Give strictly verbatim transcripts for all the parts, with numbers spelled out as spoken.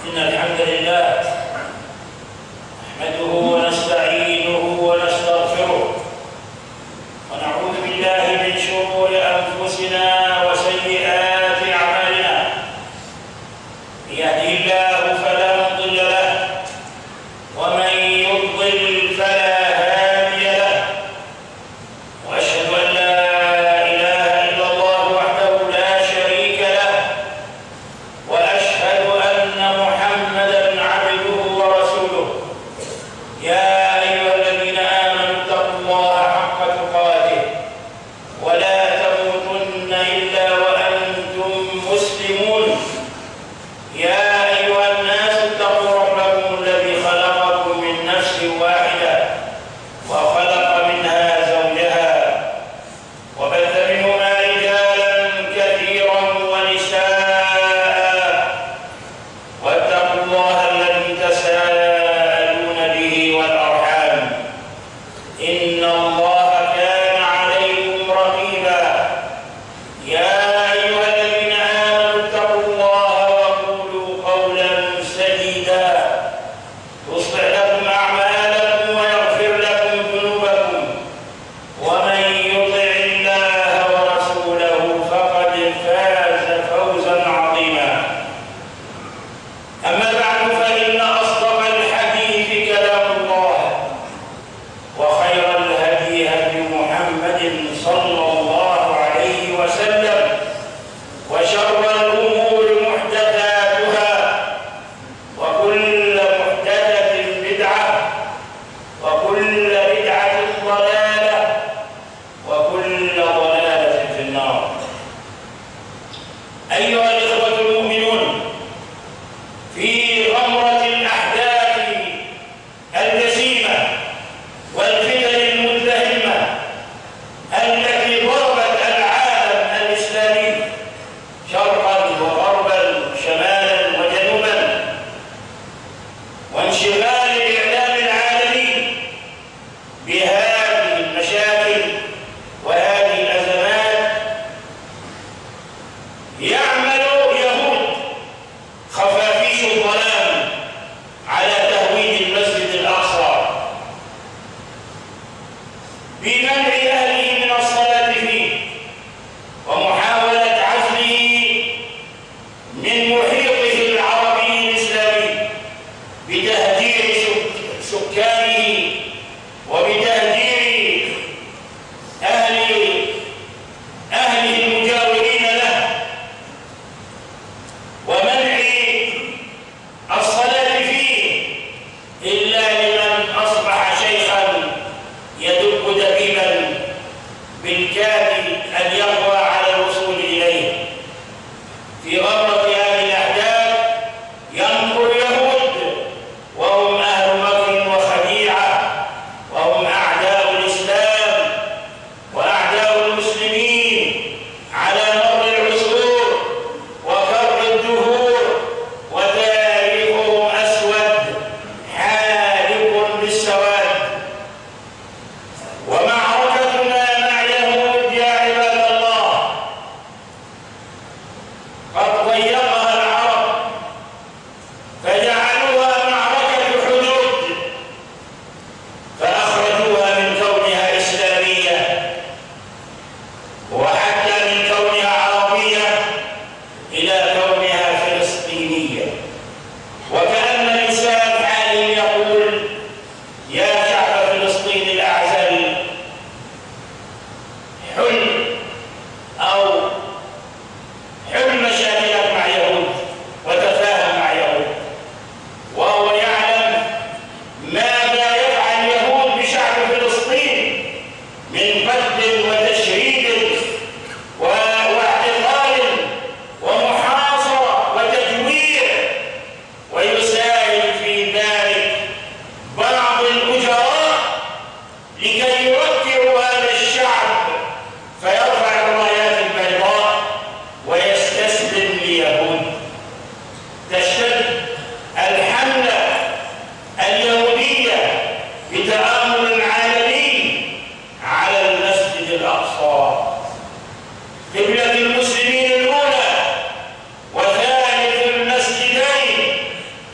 إن الحمد لله نحمده ونستعينه ونستغفره ونعوذ بالله من شرور أنفسنا وسيئات أعمالنا. من يهده الله فلا مضل له ومن يضلل فلا هادي له، وأشهد أن لا إله إلا الله وحده لا شريك له، وأشهد أن محمدًا عبده ورسوله. يا أيها الذين آمنوا اتقوا الله حق تقاته ولا تموتن إلا وأنتم مسلمون. يا أيها الناس اتقوا ربكم الذي خلقكم من نفس واحدة وخلق منها زوجها وبث منهما رجالا كثيرا ونساء، واتقوا الله الذي تساءلون به والأرحام، إن الله كان عليكم رقيبا. يا أيها الذين آمنوا اتقوا الله وقولوا قولا سديدا يصلح لكم أعمالكم ويغفر لكم ذنوبكم، ومن يطع الله ورسوله فقد فاز فوزا عظيما. أما بعد، فإن أصدق الحديث كلام الله، وخير الهدي هدي محمد صلى الله عليه وسلم، وشر الأمور محدثاتها، وكل محدثة بدعة، وكل بدعة ضلالة، وكل ضلالة في النار. أيها الإخوة المؤمنون، في غمرة الأحداث الجسيمة والفتن المدلهمة التي ضربت العالم الإسلامي شرقا وغربا شمالا وجنوبا، وانشغال الإعلام العالمي بهذه المشاكل وهذه الأزمات، يعمل يهود خفافيش الظلام على تهويد المسجد الأقصى بمنع أهله من الصلاة فيه ومحاولة عزله من محيطه العربي الإسلامي بتهجير سك- سكانه وبتهجير أهل أهله المجاورين له، ومنع الصلاة فيه إلا لمن أصبح شيخا يدب دبيبا بالكاد أن يقوى على الوصول إليه. في غمرة هذه الأحداث ينظر اليهود وهم أهل مكر وخديعة، وهم أعداء الإسلام وأعداء المسلمين على مر العصور وكر الدهور، وتاريخهم أسود حالق بالسواد. ومعركتنا مع يهود يا عباد الله قد ضيقها العرب فجعلوها معركة حدود، فأخرجوها من كونها إسلامية وحتى من كونها عربية إلى كونها فلسطينية. وكأن لسان حالهم يقول: يا شعب فلسطين الأعزل، حل أو حل مشاكلك مع يهود وتفاهم مع يهود. وهو يعلم ماذا يفعل اليهود بشعب فلسطين من قتل وتشريد و- واعتقال ومحاصرة وتجويع، ويساهم في ذلك بعض الأجراء لكي يركعوا هذا الشعب فيرفع الرايات البيضاء ويستسلم ليهود. تشتد الحملة اليهودية بتآمر عالمي على المسجد الأقصى، قبلة المسلمين الأولى وثالث المسجدين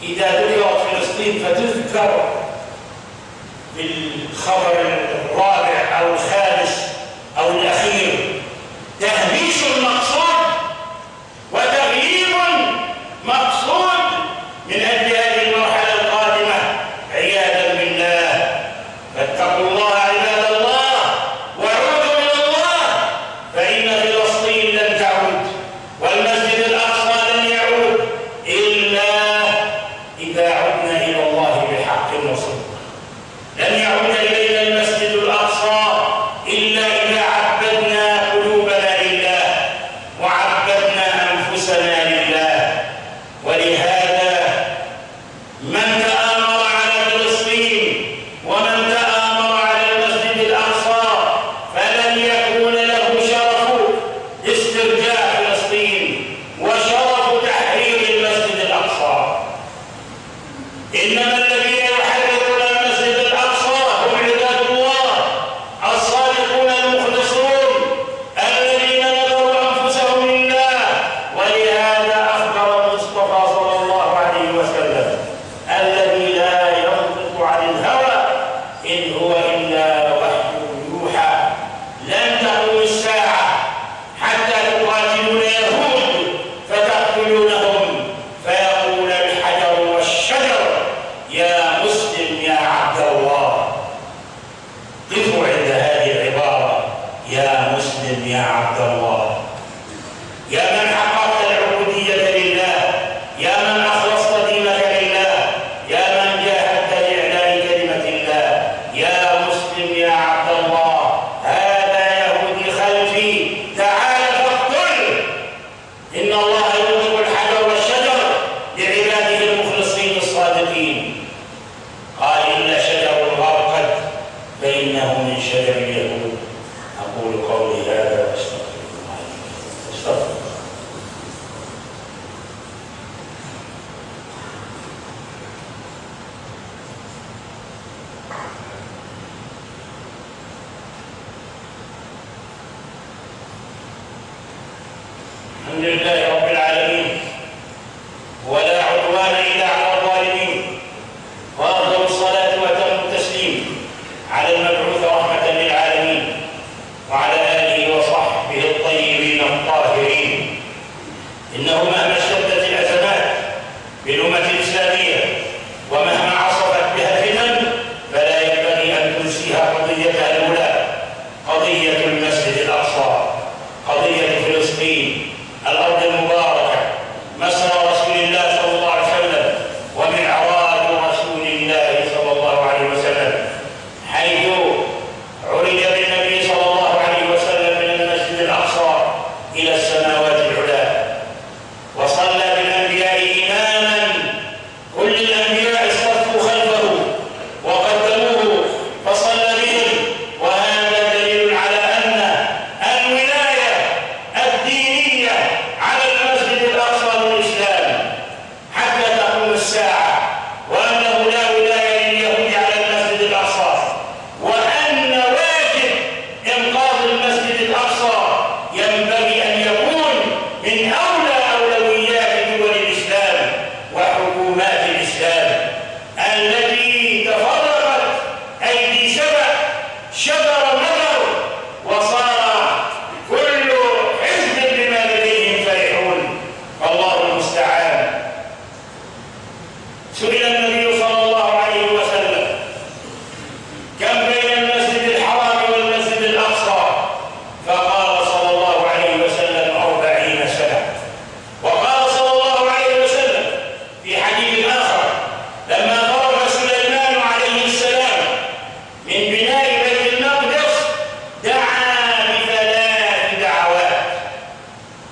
إذا ذكرت فلسطين فتذكر بالخبر الرابع أو الخامس أو الأخير تهميش مقصود وتغييب مقصود من أجل هذه المرحلة القادمة عياذا بالله. فاتقوا الله عباد الله وعودوا إلى الله، فإن فلسطين لن تعود والمسجد الأقصى لن يعود إلا إذا عدنا إلى الله بحق وصدق. لن يعود إلينا المسجد الأقصى إلا إذا عبدنا قلوبنا لله وعبدنا أنفسنا لله. ولهذا من تآمر على فلسطين ومن تآمر على المسجد الأقصى فلن يكون له شرف استرجاع فلسطين وشرف تحرير المسجد الأقصى. إنما الذين يحررون المسجد الأقصى هم عباد الله الصادقون المخلصون الذين نذروا أنفسهم لله. ولهذا أخبر المصطفى صلى الله عليه وسلم الذي لا ينطق عن الهوى إن هو إلا وحي يوحى: لن تقوم الساعة حتى تقاتلون يهود فتقتلونهم فيقول الحجر والشجر يا مسلم يا عبد الله. قفوا عند هذه العبارة: يا مسلم يا عبد الله. يا من حققت العبودية لله، يا من أخلصت دينك لله، يا من جاهدت لإعلاء كلمة الله، يا مسلم يا عبد الله. هذا يهودي خلفي، تعال فاقتل. إن الله ينطق الحجر والشجر لعباده المخلصين الصادقين. قال: إلا شجر الغرقد فإنه من شجر اليهود. أقول قولي هذا وأستغفر الله. استغفر. الحمد لله رب العالمين ولا عدوان إلا على الظالمين، وأفضل الصلاة وأتم التسليم على المبعوث رحمة للعالمين وعلى آله وصحبه الطيبين الطاهرين. إنه مهما اشتدت الأزمات بالأمة الإسلامية ومهما عصفت بها الفتن فلا ينبغي أن تنسيها قضيتها الأولى، قضية المسجد الأقصى، قضية فلسطين الأرض المباركة، مسرى رسول الله صلى الله عليه وسلم ومعراج رسول الله صلى الله عليه وسلم، حيث عرج بالنبي صلى الله عليه وسلم من المسجد الأقصى إلى السماوات العلى، وصلى بالأنبياء إماما. كل الأنبياء اصطفوا خلفه وقدموه فصلى بهم، وهذا دليل على أن الولاية الدينية على المسجد الأقصى للإسلام حتى تقوم الساعة، وأنه لا ولاية لليهود على المسجد الأقصى، وأن واجب إنقاذ المسجد الأقصى ينبغي أن يكون من أولى أولويات دول الإسلام وحكومات الإسلام التي تفرقت أيدي سبع شجر مدر وصار كل حزب بما لديهم فرحون، فالله المستعان. سئل النبي صلى الله عليه وسلم: كم بين المسجد الحرام والمسجد الأقصى؟ فقال صلى الله عليه وسلم: أربعين سنة. وقال صلى الله عليه وسلم في حديث آخر: لما فرغ سليمان عليه السلام من بناء بيت المقدس دعا بثلاث دعوات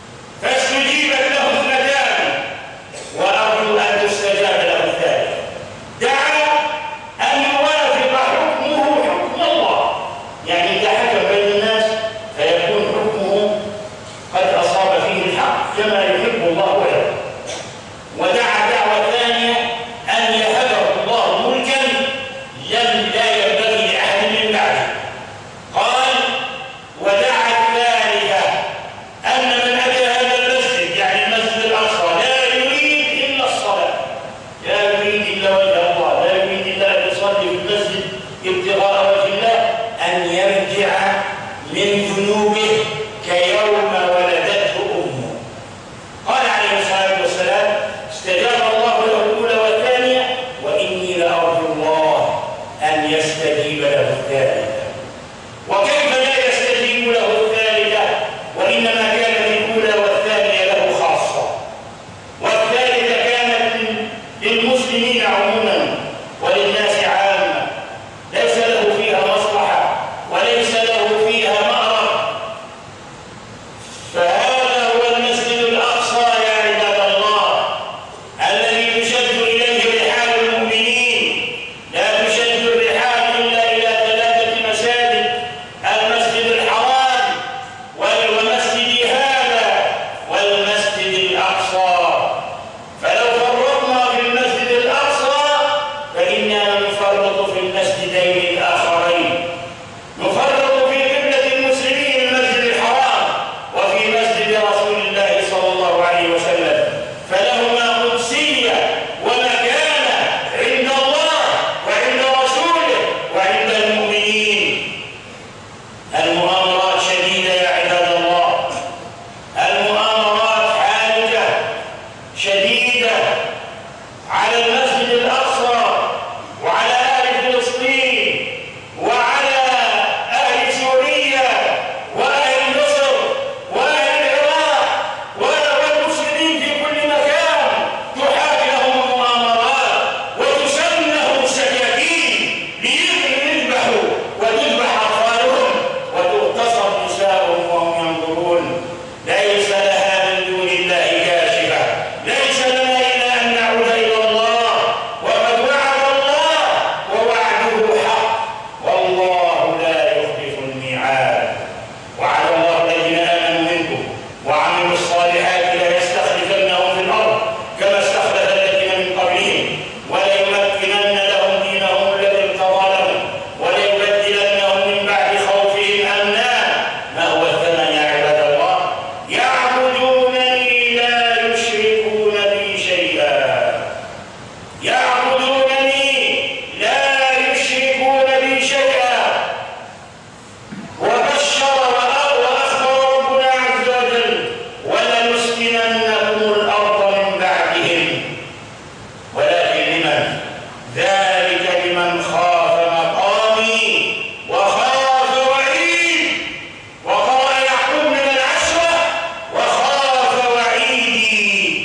فاستجيبت له اثنتان، وأرجو أن تستجاب له الثالث. إلا وجه الله، لا يريد إلا أن يصلي في المسجد ابتغاء وجه الله، أن يرجع من ذنوبه كيوم ولدته أمه. قال عليه الصلاة والسلام: استجاب الله له الأولى والثانية، وإني لأرجو الله أن يستجيب له الثالثة. وكيف لا يستجيب له الثالثة وإنما كانت الأولى والثانية له خاصة، والثالثة كانت للمسلمين عموما وللناس عامة، ليس له فيها مصلحة وليس له فيها مأرب. فهذا هو المسجد الأقصى يا عباد الله، الذي تشد إليه رحال المؤمنين. لا تشد الرحال إلا إلى ثلاثة مساجد: المسجد الحرام والمسجد هذا والمسجد الأقصى. فلو فرطنا في المسجد الأقصى فإننا نفرط في المسجدين الآخرين، نفرط في قبلة المسلمين المسجد الحرام وفي مسجد رسول الله صلى الله عليه وسلم، فلهما قدسية ومكانة عند الله وعند رسوله وعند المؤمنين. المؤامرات شديدة يا عباد الله، المؤامرات حادة شديدة على المسجد الأقصى وعلى أهل فلسطين وعلى أهل سوريا وأهل مصر وأهل العراق والمسلمين في كل مكان. تحاك لهم المؤامرات وتسنهم سكاكين ليذبحوا وتذبح أطفالهم وتغتصب نساءهم وهم ينظرون. ليس لها من دون الله كاشفة، ليس لنا إلا أن نعود إلى الله، وقد وعد الله ووعده حق، والله لا يخلف الميعاد. وعد الله الذين آمنوا منكم وعملوا الصالحات ليستخلفنهم في الأرض كما استخلف الذين من قبلهم، وليمكنن لهم دينهم الذي ارتضى لهم، وليبدلنهم من بعد خوفهم أمنا. ما هو الثمن يا عباد الله؟ يعبدونني لا يشركون بي شيئا، يعبدونني لا يشركون بي شيئا. وبشر وأخبر ربنا عز وجل: ولنسكننكم الأرض من بعدهم. ولكن لمن؟ ذلك لمن خاف مقامي وخاف وعيد. وقرأ يعقوب من العشرة: وخاف وعيدي.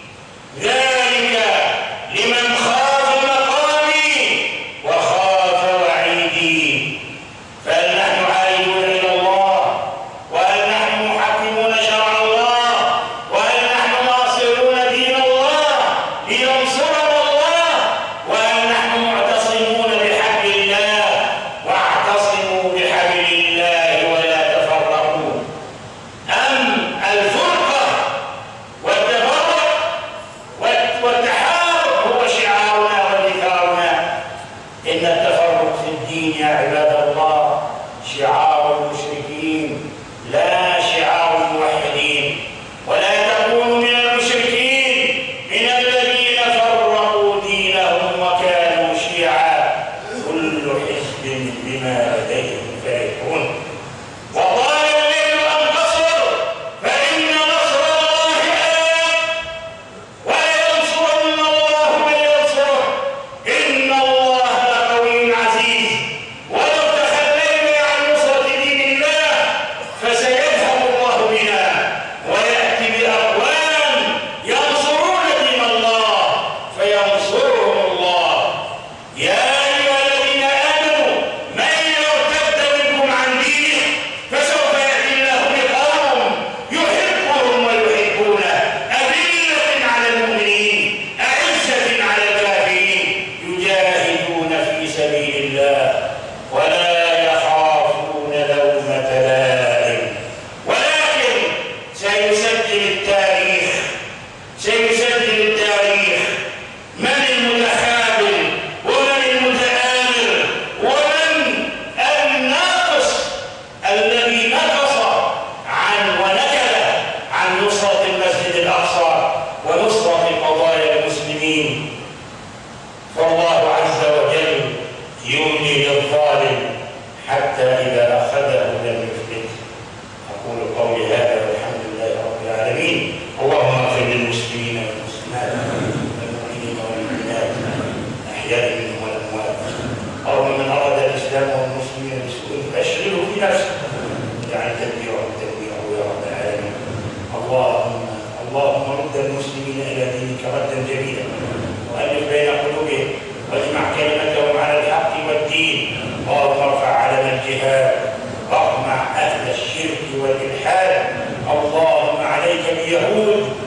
ذلك لمن خاف مقامي وخاف وعيدي. فهل نحن عائدون إلى الله؟ وهل نحن محكمون شرع الله؟ وهل نحن ناصرون دين الله لينصرنا الله؟ وهل نحن معتصمون بحبل الله؟ واعتصموا بحبل الله ولا تفرقوا. أم الفرقة والتفرق والتحارب هو شعارنا ودثارنا؟ إن التفرق في الدين يا عباد الله شعار المشركين لا شعار الموحدين. ولا تكونوا من المشركين من الذين فرقوا دينهم وكانوا شيعا، كل حزب بما لديهم فرحون. وقال الليل أنتصر فإن نصر الله آت، ولينصرن الله من ينصره، إن الله لقوي عزيز. ولو تخلينا عن نصرة دين الله فسيذهب الله بنا ويأتي بأقوام ينصرون دين الله فينصرهم الله. يا أيها الذين آمنوا من يرتد منكم عن دينه فسوف يأتي الله بقوم يحبهم ويحبونه، أذلة على المؤمنين أعزة على الكافرين، يجاهدون في سبيل الله ولا يخافون لومة لائم. ولكن سيسجل التاريخ سيسجل التاريخ من المتخاذل ومن المتآمر ومن الناقص الذي نقص عن ونكل عن نصرة المسجد الأقصى ونصرة قضايا المسلمين. والإلحاد. اللهم عليك باليهود